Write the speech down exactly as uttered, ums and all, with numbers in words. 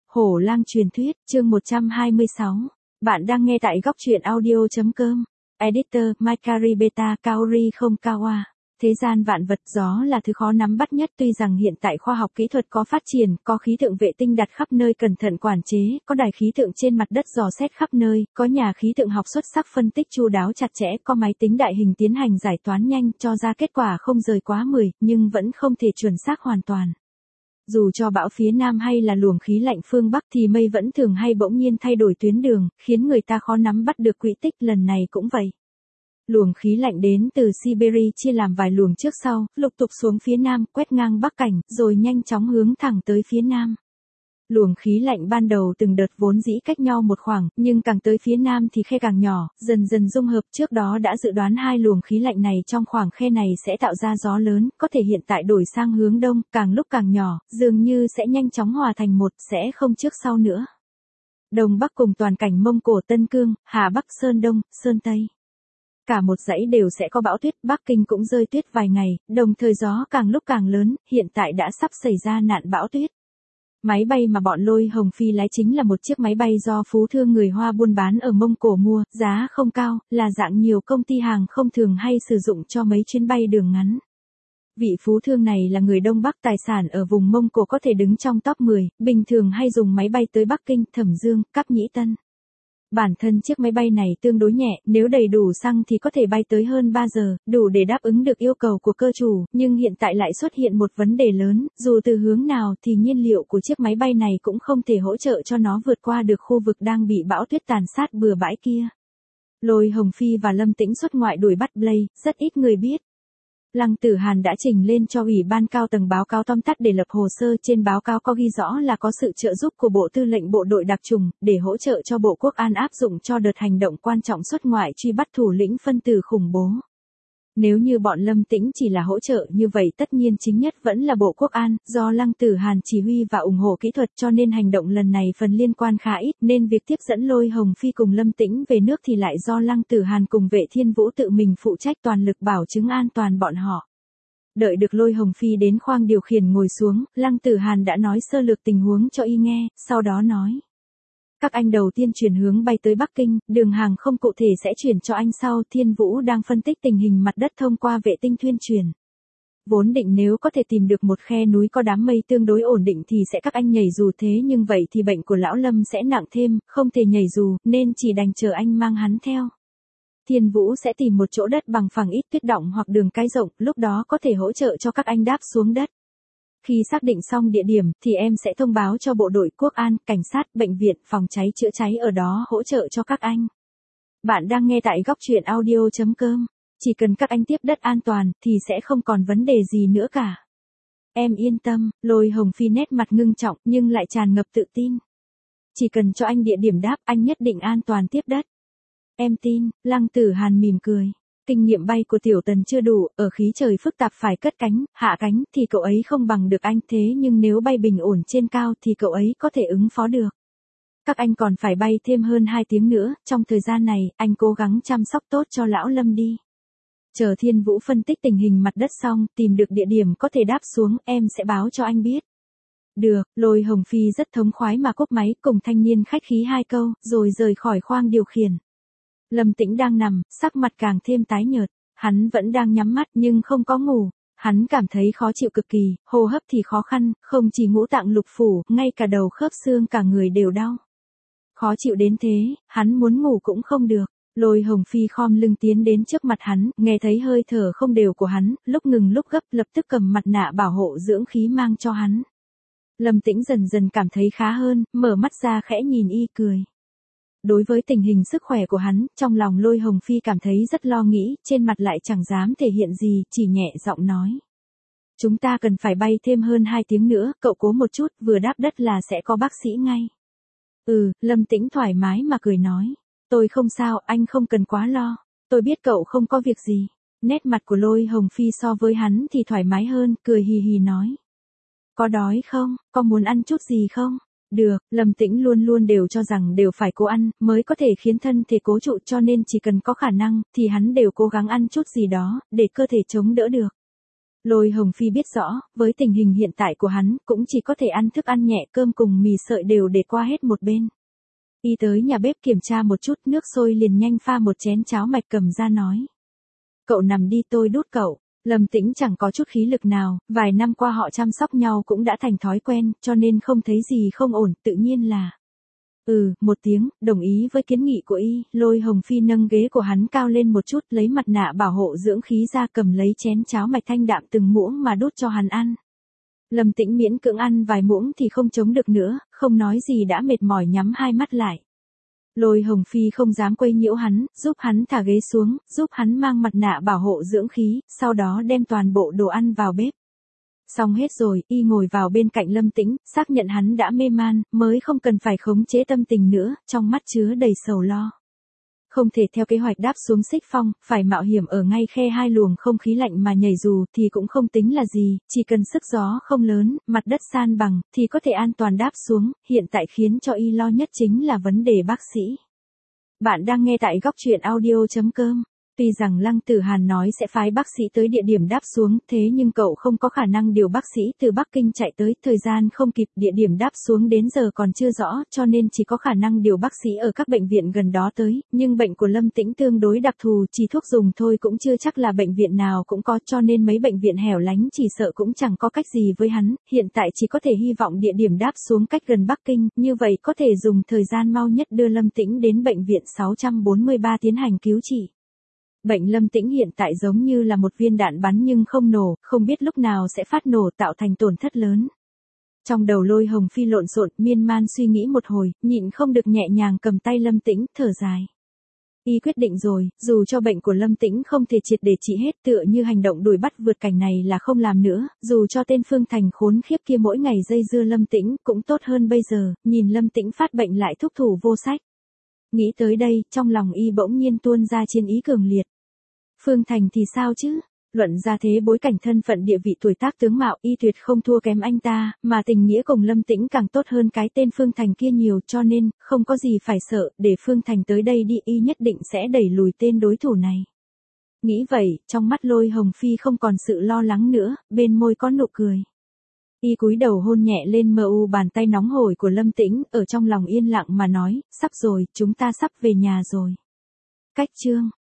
Hổ lang truyền thuyết, chương một trăm hai mươi sáu. Bạn đang nghe tại góc truyện audio.com. Editor, Makari Beta Kaori không Kawa. Thế gian vạn vật gió là thứ khó nắm bắt nhất, tuy rằng hiện tại khoa học kỹ thuật có phát triển, có khí tượng vệ tinh đặt khắp nơi cẩn thận quản chế, có đài khí tượng trên mặt đất dò xét khắp nơi, có nhà khí tượng học xuất sắc phân tích chu đáo chặt chẽ, có máy tính đại hình tiến hành giải toán nhanh cho ra kết quả không rời quá mười, nhưng vẫn không thể chuẩn xác hoàn toàn. Dù cho bão phía Nam hay là luồng khí lạnh phương Bắc thì mây vẫn thường hay bỗng nhiên thay đổi tuyến đường, khiến người ta khó nắm bắt được quỹ tích, lần này cũng vậy. Luồng khí lạnh đến từ Siberia chia làm vài luồng trước sau, lục tục xuống phía Nam, quét ngang Bắc Cảnh, rồi nhanh chóng hướng thẳng tới phía Nam. Luồng khí lạnh ban đầu từng đợt vốn dĩ cách nhau một khoảng, nhưng càng tới phía Nam thì khe càng nhỏ, dần dần dung hợp. Trước đó đã dự đoán hai luồng khí lạnh này trong khoảng khe này sẽ tạo ra gió lớn, có thể hiện tại đổi sang hướng đông, càng lúc càng nhỏ, dường như sẽ nhanh chóng hòa thành một, sẽ không trước sau nữa. Đông Bắc cùng toàn cảnh Mông Cổ Tân Cương, Hà Bắc Sơn Đông, Sơn Tây. Cả một dãy đều sẽ có bão tuyết, Bắc Kinh cũng rơi tuyết vài ngày, đồng thời gió càng lúc càng lớn, hiện tại đã sắp xảy ra nạn bão tuyết. Máy bay mà bọn Lôi Hồng Phi lái chính là một chiếc máy bay do phú thương người Hoa buôn bán ở Mông Cổ mua, giá không cao, là dạng nhiều công ty hàng không thường hay sử dụng cho mấy chuyến bay đường ngắn. Vị phú thương này là người Đông Bắc, tài sản ở vùng Mông Cổ có thể đứng trong top mười, bình thường hay dùng máy bay tới Bắc Kinh, Thẩm Dương, Cáp Nhĩ Tân. Bản thân chiếc máy bay này tương đối nhẹ, nếu đầy đủ xăng thì có thể bay tới hơn ba giờ, đủ để đáp ứng được yêu cầu của cơ chủ, nhưng hiện tại lại xuất hiện một vấn đề lớn, dù từ hướng nào thì nhiên liệu của chiếc máy bay này cũng không thể hỗ trợ cho nó vượt qua được khu vực đang bị bão tuyết tàn sát bừa bãi kia. Lôi Hồng Phi và Lâm Tĩnh xuất ngoại đuổi bắt Blade, rất ít người biết. Lăng Tử Hàn đã trình lên cho ủy ban cao tầng báo cáo tóm tắt để lập hồ sơ, trên báo cáo có ghi rõ là có sự trợ giúp của Bộ Tư lệnh Bộ đội đặc trùng, để hỗ trợ cho Bộ Quốc an áp dụng cho đợt hành động quan trọng xuất ngoại truy bắt thủ lĩnh phân tử khủng bố. Nếu như bọn Lâm Tĩnh chỉ là hỗ trợ như vậy, tất nhiên chính nhất vẫn là Bộ Quốc an, do Lăng Tử Hàn chỉ huy và ủng hộ kỹ thuật, cho nên hành động lần này phần liên quan khá ít, nên việc tiếp dẫn Lôi Hồng Phi cùng Lâm Tĩnh về nước thì lại do Lăng Tử Hàn cùng Vệ Thiên Vũ tự mình phụ trách, toàn lực bảo chứng an toàn bọn họ. Đợi được Lôi Hồng Phi đến khoang điều khiển ngồi xuống, Lăng Tử Hàn đã nói sơ lược tình huống cho y nghe, sau đó nói. Các anh đầu tiên chuyển hướng bay tới Bắc Kinh, đường hàng không cụ thể sẽ chuyển cho anh sau. Thiên Vũ đang phân tích tình hình mặt đất thông qua vệ tinh thuyên truyền. Vốn định nếu có thể tìm được một khe núi có đám mây tương đối ổn định thì sẽ các anh nhảy dù, thế nhưng vậy thì bệnh của lão Lâm sẽ nặng thêm, không thể nhảy dù, nên chỉ đành chờ anh mang hắn theo. Thiên Vũ sẽ tìm một chỗ đất bằng phẳng ít tuyết động hoặc đường cái rộng, lúc đó có thể hỗ trợ cho các anh đáp xuống đất. Khi xác định xong địa điểm, thì em sẽ thông báo cho bộ đội quốc an, cảnh sát, bệnh viện, phòng cháy chữa cháy ở đó hỗ trợ cho các anh. Bạn đang nghe tại góc truyện audio.com. Chỉ cần các anh tiếp đất an toàn, thì sẽ không còn vấn đề gì nữa cả. Em yên tâm. Lôi Hồng Phi nét mặt ngưng trọng, nhưng lại tràn ngập tự tin. Chỉ cần cho anh địa điểm đáp, anh nhất định an toàn tiếp đất. Em tin. Lăng Tử Hàn mỉm cười. Kinh nghiệm bay của Tiểu Tần chưa đủ, ở khí trời phức tạp phải cất cánh, hạ cánh thì cậu ấy không bằng được anh, thế nhưng nếu bay bình ổn trên cao thì cậu ấy có thể ứng phó được. Các anh còn phải bay thêm hơn hai tiếng nữa, trong thời gian này, anh cố gắng chăm sóc tốt cho lão Lâm đi. Chờ Thiên Vũ phân tích tình hình mặt đất xong, tìm được địa điểm có thể đáp xuống, em sẽ báo cho anh biết. Được. Lôi Hồng Phi rất thống khoái mà cúp máy, cùng thanh niên khách khí hai câu, rồi rời khỏi khoang điều khiển. Lâm Tĩnh đang nằm, sắc mặt càng thêm tái nhợt, hắn vẫn đang nhắm mắt nhưng không có ngủ, hắn cảm thấy khó chịu cực kỳ, hô hấp thì khó khăn, không chỉ ngũ tạng lục phủ, ngay cả đầu khớp xương cả người đều đau. Khó chịu đến thế, hắn muốn ngủ cũng không được. Lôi Hồng Phi khom lưng tiến đến trước mặt hắn, nghe thấy hơi thở không đều của hắn, lúc ngừng lúc gấp, lập tức cầm mặt nạ bảo hộ dưỡng khí mang cho hắn. Lâm Tĩnh dần dần cảm thấy khá hơn, mở mắt ra khẽ nhìn y cười. Đối với tình hình sức khỏe của hắn, trong lòng Lôi Hồng Phi cảm thấy rất lo nghĩ, trên mặt lại chẳng dám thể hiện gì, chỉ nhẹ giọng nói. Chúng ta cần phải bay thêm hơn hai tiếng nữa, cậu cố một chút, vừa đáp đất là sẽ có bác sĩ ngay. Ừ, Lâm Tĩnh thoải mái mà cười nói. Tôi không sao, anh không cần quá lo, tôi biết cậu không có việc gì. Nét mặt của Lôi Hồng Phi so với hắn thì thoải mái hơn, cười hì hì nói. Có đói không, có muốn ăn chút gì không? Được, Lâm Tĩnh luôn luôn đều cho rằng đều phải cố ăn, mới có thể khiến thân thể cố trụ, cho nên chỉ cần có khả năng, thì hắn đều cố gắng ăn chút gì đó, để cơ thể chống đỡ được. Lôi Hồng Phi biết rõ, với tình hình hiện tại của hắn, cũng chỉ có thể ăn thức ăn nhẹ, cơm cùng mì sợi đều để qua hết một bên. Y tới nhà bếp kiểm tra một chút, nước sôi liền nhanh pha một chén cháo mạch cầm ra nói. Cậu nằm đi tôi đút cậu. Lâm Tĩnh chẳng có chút khí lực nào, vài năm qua họ chăm sóc nhau cũng đã thành thói quen, cho nên không thấy gì không ổn, tự nhiên là. Ừ, một tiếng, đồng ý với kiến nghị của y, Lôi Hồng Phi nâng ghế của hắn cao lên một chút, lấy mặt nạ bảo hộ dưỡng khí ra, cầm lấy chén cháo mạch thanh đạm từng muỗng mà đút cho hắn ăn. Lâm Tĩnh miễn cưỡng ăn vài muỗng thì không chống được nữa, không nói gì đã mệt mỏi nhắm hai mắt lại. Lôi Hồng Phi không dám quấy nhiễu hắn, giúp hắn thả ghế xuống, giúp hắn mang mặt nạ bảo hộ dưỡng khí, sau đó đem toàn bộ đồ ăn vào bếp. Xong hết rồi, y ngồi vào bên cạnh Lâm Tĩnh, xác nhận hắn đã mê man, mới không cần phải khống chế tâm tình nữa, trong mắt chứa đầy sầu lo. Không thể theo kế hoạch đáp xuống xích phong, phải mạo hiểm ở ngay khe hai luồng không khí lạnh mà nhảy dù thì cũng không tính là gì, chỉ cần sức gió không lớn, mặt đất san bằng, thì có thể an toàn đáp xuống, hiện tại khiến cho y lo nhất chính là vấn đề bác sĩ. Bạn đang nghe tại góc truyện audio chấm com. Tuy rằng Lăng Tử Hàn nói sẽ phái bác sĩ tới địa điểm đáp xuống, thế nhưng cậu không có khả năng điều bác sĩ từ Bắc Kinh chạy tới, thời gian không kịp, địa điểm đáp xuống đến giờ còn chưa rõ, cho nên chỉ có khả năng điều bác sĩ ở các bệnh viện gần đó tới, nhưng bệnh của Lâm Tĩnh tương đối đặc thù, chỉ thuốc dùng thôi cũng chưa chắc là bệnh viện nào cũng có, cho nên mấy bệnh viện hẻo lánh chỉ sợ cũng chẳng có cách gì với hắn, hiện tại chỉ có thể hy vọng địa điểm đáp xuống cách gần Bắc Kinh, như vậy có thể dùng thời gian mau nhất đưa Lâm Tĩnh đến bệnh viện sáu trăm bốn mươi ba tiến hành cứu trị. Bệnh Lâm Tĩnh hiện tại giống như là một viên đạn bắn nhưng không nổ, không biết lúc nào sẽ phát nổ tạo thành tổn thất lớn. Trong đầu Lôi Hồng Phi lộn xộn, miên man suy nghĩ một hồi, nhịn không được nhẹ nhàng cầm tay Lâm Tĩnh, thở dài. Y quyết định rồi, dù cho bệnh của Lâm Tĩnh không thể triệt để trị hết, tựa như hành động đuổi bắt vượt cảnh này là không làm nữa, dù cho tên Phương Thành khốn khiếp kia mỗi ngày dây dưa Lâm Tĩnh, cũng tốt hơn bây giờ, nhìn Lâm Tĩnh phát bệnh lại thúc thủ vô sách. Nghĩ tới đây, trong lòng y bỗng nhiên tuôn ra chiến ý cường liệt. Phương Thành thì sao chứ? Luận ra thế bối cảnh thân phận địa vị tuổi tác tướng mạo, y tuyệt không thua kém anh ta, mà tình nghĩa cùng Lâm Tĩnh càng tốt hơn cái tên Phương Thành kia nhiều, cho nên, không có gì phải sợ, để Phương Thành tới đây đi, y nhất định sẽ đẩy lùi tên đối thủ này. Nghĩ vậy, trong mắt Lôi Hồng Phi không còn sự lo lắng nữa, bên môi có nụ cười. Y cúi đầu hôn nhẹ lên mờ u bàn tay nóng hổi của Lâm Tĩnh, ở trong lòng yên lặng mà nói, sắp rồi, chúng ta sắp về nhà rồi. Cách chương